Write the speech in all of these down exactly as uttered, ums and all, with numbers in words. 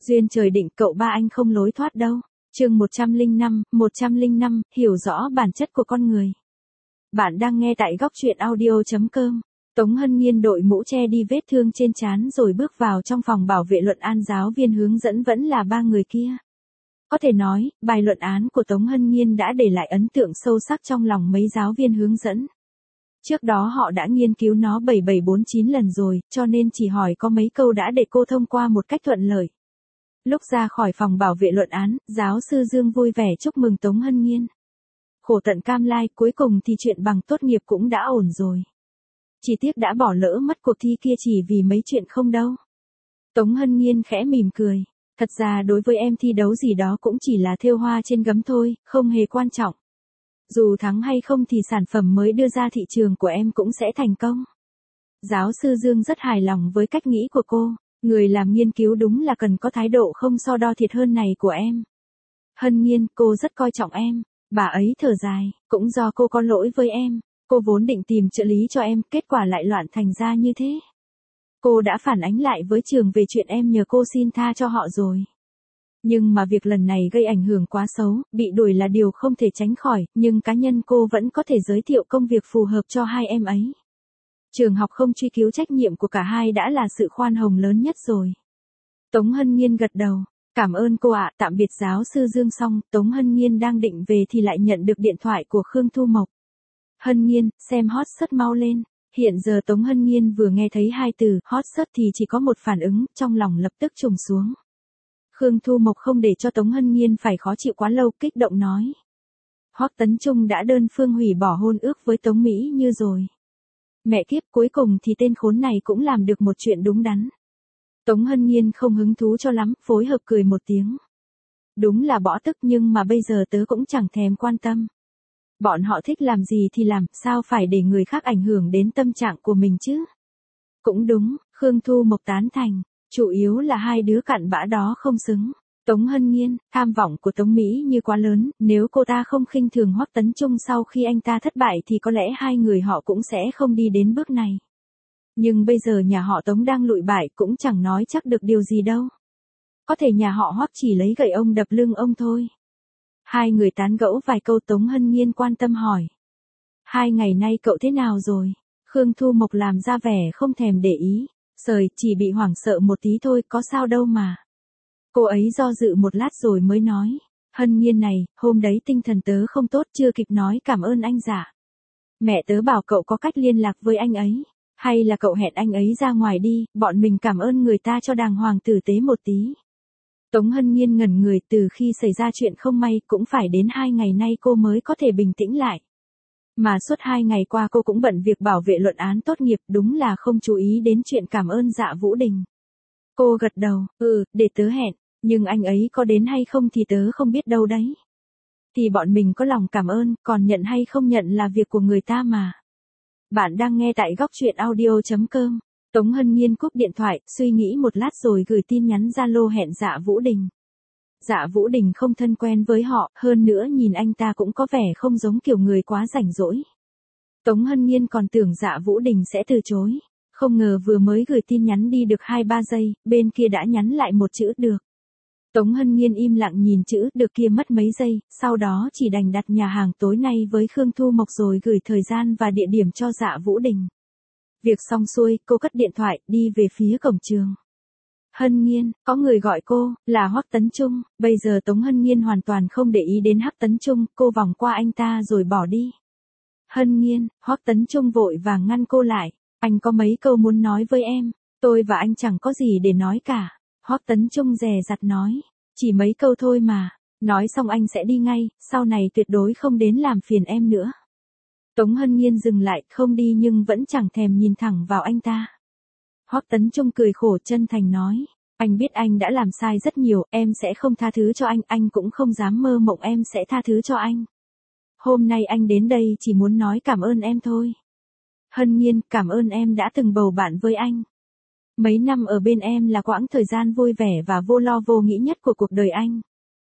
Duyên trời định cậu ba anh không lối thoát đâu. Chương một trăm lẻ năm, một trăm lẻ năm, hiểu rõ bản chất của con người. Bạn đang nghe tại góc truyện audio chấm com. Tống Hân Nhiên đội mũ che đi vết thương trên trán rồi bước vào trong phòng bảo vệ luận an, giáo viên hướng dẫn vẫn là ba người kia. Có thể nói, bài luận án của Tống Hân Nhiên đã để lại ấn tượng sâu sắc trong lòng mấy giáo viên hướng dẫn. Trước đó họ đã nghiên cứu nó bảy bảy bốn chín lần rồi, cho nên chỉ hỏi có mấy câu đã để cô thông qua một cách thuận lợi. Lúc ra khỏi phòng bảo vệ luận án, giáo sư Dương vui vẻ chúc mừng Tống Hân Nhiên. Khổ tận cam lai, cuối cùng thì chuyện bằng tốt nghiệp cũng đã ổn rồi. Chỉ tiếc đã bỏ lỡ mất cuộc thi kia chỉ vì mấy chuyện không đâu. Tống Hân Nhiên khẽ mỉm cười. Thật ra đối với em thi đấu gì đó cũng chỉ là thêu hoa trên gấm thôi, không hề quan trọng. Dù thắng hay không thì sản phẩm mới đưa ra thị trường của em cũng sẽ thành công. Giáo sư Dương rất hài lòng với cách nghĩ của cô. Người làm nghiên cứu đúng là cần có thái độ không so đo thiệt hơn này của em. Hân Nhiên, cô rất coi trọng em. Bà ấy thở dài, cũng do cô có lỗi với em. Cô vốn định tìm trợ lý cho em, kết quả lại loạn thành ra như thế. Cô đã phản ánh lại với trường về chuyện em nhờ cô xin tha cho họ rồi. Nhưng mà việc lần này gây ảnh hưởng quá xấu, bị đuổi là điều không thể tránh khỏi, nhưng cá nhân cô vẫn có thể giới thiệu công việc phù hợp cho hai em ấy. Trường học không truy cứu trách nhiệm của cả hai đã là sự khoan hồng lớn nhất rồi. Tống Hân Nhiên gật đầu. Cảm ơn cô ạ, tạm biệt giáo sư Dương. Xong, Tống Hân Nhiên đang định về thì lại nhận được điện thoại của Khương Thu Mộc. Hân Nhiên, xem hot search mau lên. Hiện giờ Tống Hân Nhiên vừa nghe thấy hai từ hot search thì chỉ có một phản ứng, trong lòng lập tức trùng xuống. Khương Thu Mộc không để cho Tống Hân Nhiên phải khó chịu quá lâu, kích động nói. Hoắc Tấn Trung đã đơn phương hủy bỏ hôn ước với Tống Mỹ Như rồi. Mẹ kiếp, cuối cùng thì tên khốn này cũng làm được một chuyện đúng đắn. Tống Hân Nhiên không hứng thú cho lắm, phối hợp cười một tiếng. Đúng là bỏ tức, nhưng mà bây giờ tớ cũng chẳng thèm quan tâm. Bọn họ thích làm gì thì làm, sao phải để người khác ảnh hưởng đến tâm trạng của mình chứ? Cũng đúng, Khương Thu Mộc tán thành, chủ yếu là hai đứa cặn bã đó không xứng. Tống Hân Nhiên, tham vọng của Tống Mỹ Như quá lớn, nếu cô ta không khinh thường Hoắc Tấn Trung sau khi anh ta thất bại thì có lẽ hai người họ cũng sẽ không đi đến bước này. Nhưng bây giờ nhà họ Tống đang lụi bại, cũng chẳng nói chắc được điều gì đâu. Có thể nhà họ Hoắc chỉ lấy gậy ông đập lưng ông thôi. Hai người tán gẫu vài câu, Tống Hân Nhiên quan tâm hỏi. Hai ngày nay cậu thế nào rồi? Khương Thu Mộc làm ra vẻ không thèm để ý. Sời, chỉ bị hoảng sợ một tí thôi, có sao đâu mà. Cô ấy do dự một lát rồi mới nói. Hân Nhiên này, hôm đấy tinh thần tớ không tốt, chưa kịp nói cảm ơn anh dạ. Mẹ tớ bảo cậu có cách liên lạc với anh ấy. Hay là cậu hẹn anh ấy ra ngoài đi, bọn mình cảm ơn người ta cho đàng hoàng tử tế một tí. Tống Hân Nhiên ngẩn người, từ khi xảy ra chuyện không may cũng phải đến hai ngày nay cô mới có thể bình tĩnh lại. Mà suốt hai ngày qua cô cũng bận việc bảo vệ luận án tốt nghiệp, đúng là không chú ý đến chuyện cảm ơn Dạ Vũ Đình. Cô gật đầu, ừ, để tớ hẹn, nhưng anh ấy có đến hay không thì tớ không biết đâu đấy. Thì bọn mình có lòng cảm ơn, còn nhận hay không nhận là việc của người ta mà. Bạn đang nghe tại góc truyện audio chấm com. Tống Hân Nhiên cúp điện thoại, suy nghĩ một lát rồi gửi tin nhắn Zalo hẹn Dạ Vũ Đình. Dạ Vũ Đình không thân quen với họ, hơn nữa nhìn anh ta cũng có vẻ không giống kiểu người quá rảnh rỗi. Tống Hân Nhiên còn tưởng Dạ Vũ Đình sẽ từ chối. Không ngờ vừa mới gửi tin nhắn đi được hai ba giây, bên kia đã nhắn lại một chữ được. Tống Hân Nhiên im lặng nhìn chữ được kia mất mấy giây, sau đó chỉ đành đặt nhà hàng tối nay với Khương Thu Mộc rồi gửi thời gian và địa điểm cho Dạ Vũ Đình. Việc xong xuôi, cô cất điện thoại, đi về phía cổng trường. Hân Nhiên, có người gọi cô, là Hoắc Tấn Trung. Bây giờ Tống Hân Nhiên hoàn toàn không để ý đến Hoắc Tấn Trung, cô vòng qua anh ta rồi bỏ đi. Hân Nhiên, Hoắc Tấn Trung vội vàng ngăn cô lại. Anh có mấy câu muốn nói với em, tôi và anh chẳng có gì để nói cả. Hoắc Tấn Trung dè dặt nói, chỉ mấy câu thôi mà, nói xong anh sẽ đi ngay, sau này tuyệt đối không đến làm phiền em nữa. Tống Hân Nhiên dừng lại, không đi nhưng vẫn chẳng thèm nhìn thẳng vào anh ta. Hoắc Tấn Trung cười khổ chân thành nói, anh biết anh đã làm sai rất nhiều, em sẽ không tha thứ cho anh, anh cũng không dám mơ mộng em sẽ tha thứ cho anh. Hôm nay anh đến đây chỉ muốn nói cảm ơn em thôi. Hân Nhiên, cảm ơn em đã từng bầu bạn với anh. Mấy năm ở bên em là quãng thời gian vui vẻ và vô lo vô nghĩ nhất của cuộc đời anh.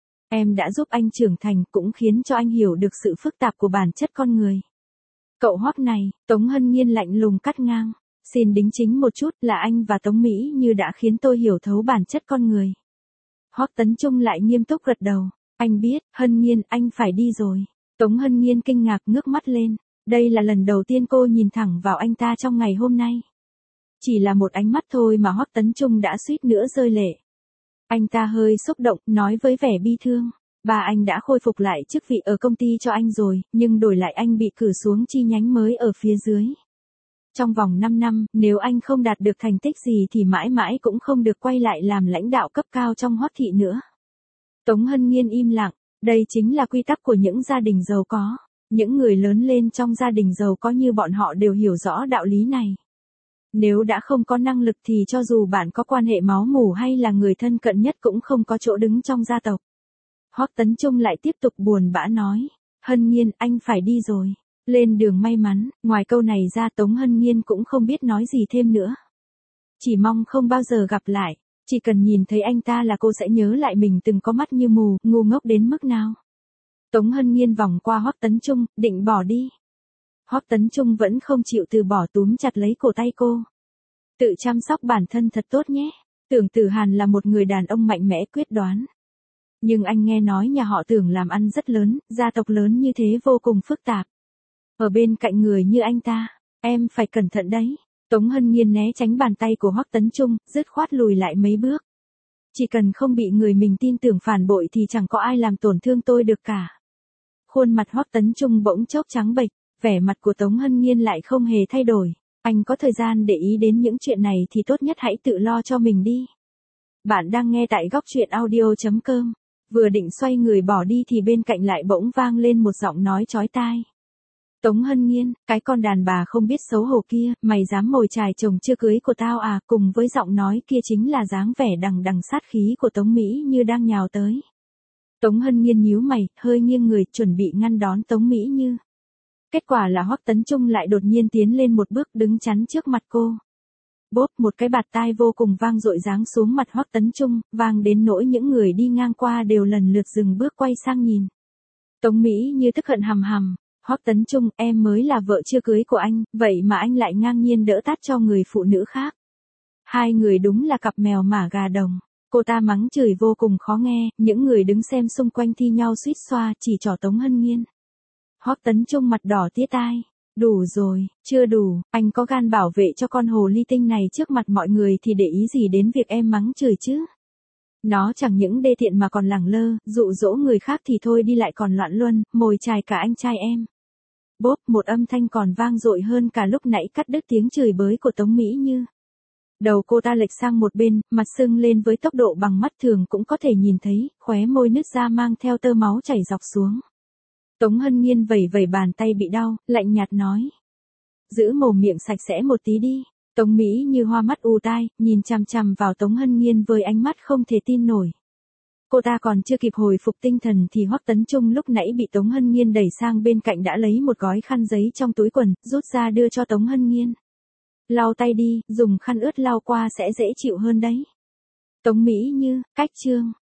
Em đã giúp anh trưởng thành, cũng khiến cho anh hiểu được sự phức tạp của bản chất con người. Cậu Hoắc này, Tống Hân Nhiên lạnh lùng cắt ngang. Xin đính chính một chút, là anh và Tống Mỹ Như đã khiến tôi hiểu thấu bản chất con người. Hoắc Tấn Trung lại nghiêm túc gật đầu. Anh biết, Hân Nhiên, anh phải đi rồi. Tống Hân Nhiên kinh ngạc ngước mắt lên. Đây là lần đầu tiên cô nhìn thẳng vào anh ta trong ngày hôm nay. Chỉ là một ánh mắt thôi mà Hoắc Tấn Trung đã suýt nữa rơi lệ. Anh ta hơi xúc động, nói với vẻ bi thương. Ba anh đã khôi phục lại chức vị ở công ty cho anh rồi, nhưng đổi lại anh bị cử xuống chi nhánh mới ở phía dưới. Trong vòng năm năm, nếu anh không đạt được thành tích gì thì mãi mãi cũng không được quay lại làm lãnh đạo cấp cao trong Hoắc thị nữa. Tống Hân Nhiên im lặng, đây chính là quy tắc của những gia đình giàu có. Những người lớn lên trong gia đình giàu có như bọn họ đều hiểu rõ đạo lý này. Nếu đã không có năng lực thì cho dù bạn có quan hệ máu mủ hay là người thân cận nhất cũng không có chỗ đứng trong gia tộc. Hoắc Tấn Trung lại tiếp tục buồn bã nói. Hân Nhiên, anh phải đi rồi. Lên đường may mắn, ngoài câu này ra Tống Hân Nhiên cũng không biết nói gì thêm nữa. Chỉ mong không bao giờ gặp lại, chỉ cần nhìn thấy anh ta là cô sẽ nhớ lại mình từng có mắt như mù, ngu ngốc đến mức nào. Tống Hân Nhiên vòng qua Hoắc Tấn Trung, định bỏ đi. Hoắc Tấn Trung vẫn không chịu từ bỏ, túm chặt lấy cổ tay cô. Tự chăm sóc bản thân thật tốt nhé. Tưởng Tử Hàn là một người đàn ông mạnh mẽ quyết đoán. Nhưng anh nghe nói nhà họ Tưởng làm ăn rất lớn, gia tộc lớn như thế vô cùng phức tạp. Ở bên cạnh người như anh ta, em phải cẩn thận đấy. Tống Hân Nhiên né tránh bàn tay của Hoắc Tấn Trung, dứt khoát lùi lại mấy bước. Chỉ cần không bị người mình tin tưởng phản bội thì chẳng có ai làm tổn thương tôi được cả. Khuôn mặt Hoắc Tấn Trung bỗng chốc trắng bệch, vẻ mặt của Tống Hân Nhiên lại không hề thay đổi. Anh có thời gian để ý đến những chuyện này thì tốt nhất hãy tự lo cho mình đi. Bạn đang nghe tại góc truyện audio chấm com. Vừa định xoay người bỏ đi thì bên cạnh lại bỗng vang lên một giọng nói chói tai. Tống Hân Nhiên, cái con đàn bà không biết xấu hổ kia, mày dám mồi chài chồng chưa cưới của tao à? Cùng với giọng nói kia chính là dáng vẻ đằng đằng sát khí của Tống Mỹ Như đang nhào tới. Tống Hân Nhiên nhíu mày, hơi nghiêng người, chuẩn bị ngăn đón Tống Mỹ Như. Kết quả là Hoắc Tấn Trung lại đột nhiên tiến lên một bước đứng chắn trước mặt cô. Bốp, một cái bạt tai vô cùng vang dội giáng xuống mặt Hoắc Tấn Trung, vang đến nỗi những người đi ngang qua đều lần lượt dừng bước quay sang nhìn. Tống Mỹ Như tức hận hầm hầm. Hoắc Tấn Trung, em mới là vợ chưa cưới của anh, vậy mà anh lại ngang nhiên đỡ tát cho người phụ nữ khác. Hai người đúng là cặp mèo mả gà đồng. Cô ta mắng chửi vô cùng khó nghe, những người đứng xem xung quanh thi nhau suýt xoa, chỉ trỏ Tống Hân Nhiên. Hoắc Tấn Trung mặt đỏ tía tai. Đủ rồi, chưa đủ, anh có gan bảo vệ cho con hồ ly tinh này trước mặt mọi người thì để ý gì đến việc em mắng chửi chứ? Nó chẳng những đê tiện mà còn lẳng lơ, dụ dỗ người khác thì thôi đi lại còn loạn luân, mồi chài cả anh trai em. Bốp, một âm thanh còn vang dội hơn cả lúc nãy cắt đứt tiếng chửi bới của Tống Mỹ Như. Đầu cô ta lệch sang một bên, mặt sưng lên với tốc độ bằng mắt thường cũng có thể nhìn thấy, khóe môi nứt ra mang theo tơ máu chảy dọc xuống. Tống Hân Nhiên vẩy vẩy bàn tay bị đau, lạnh nhạt nói. Giữ mồm miệng sạch sẽ một tí đi. Tống Mỹ Như hoa mắt ù tai, nhìn chằm chằm vào Tống Hân Nhiên với ánh mắt không thể tin nổi. Cô ta còn chưa kịp hồi phục tinh thần thì Hoắc Tấn Trung lúc nãy bị Tống Hân Nhiên đẩy sang bên cạnh đã lấy một gói khăn giấy trong túi quần, rút ra đưa cho Tống Hân Nhiên. Lau tay đi, dùng khăn ướt lau qua sẽ dễ chịu hơn đấy. Tống Mỹ Như, cách chương.